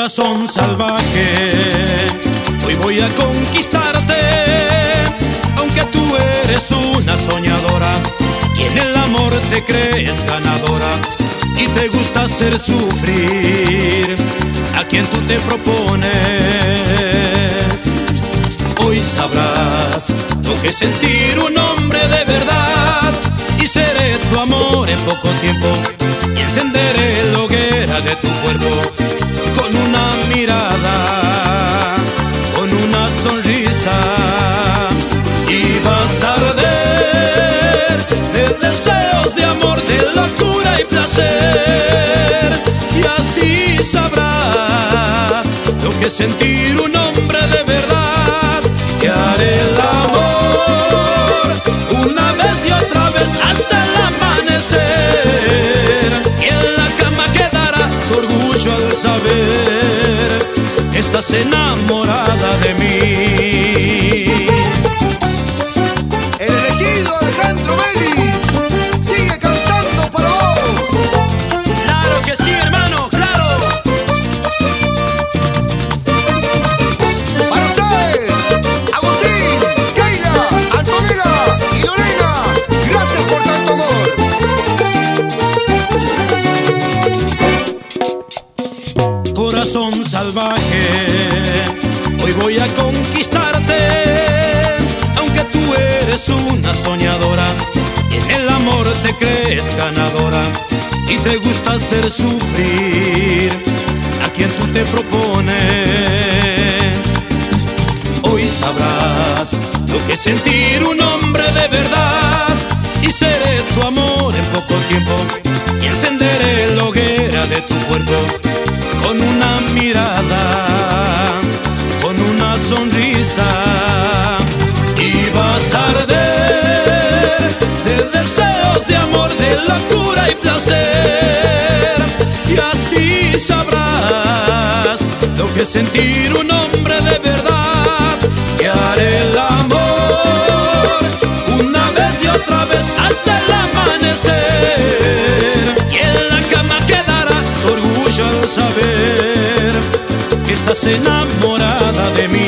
Corazón salvaje, hoy voy a conquistarte, aunque tú eres una soñadora y en el amor te crees ganadora y te gusta hacer sufrir a quien tú te propones. Hoy sabrás lo que es sentir un hombre de verdad y seré tu amor en poco tiempo y encenderé la hoguera de tu cuerpo con una mirada, con una sonrisa, y vas a arder de deseos de amor, de locura y placer, y así sabrás lo que es sentir un hombre de verdad. Que haré el amor una vez y otra vez hasta el amanecer, y en la cama quedará tu orgullo al saber que estás enamorada de mí. El elegido Alejandro Belli sigue cantando para vos. Claro que sí, hermano, claro. Para ustedes, Agustín, Keila, Antonella y Lorena, gracias por tanto amor. Corazón salvaje, hoy voy a conquistarte, aunque tú eres una soñadora y en el amor te crees ganadora y te gusta hacer sufrir a quien tú te propones. Hoy sabrás lo que es sentir un hombre de verdad y seré tu amor en poco tiempo y encenderé la hoguera de tu cuerpo con una mirada, con una sonrisa, y vas a arder de deseos de amor, de locura y placer, y así sabrás lo que es sentir un hombre de verdad. Que haré el amor una vez y otra vez hasta el amanecer, y en la cama quedará tu orgullo al saber que estás enamorada de mí.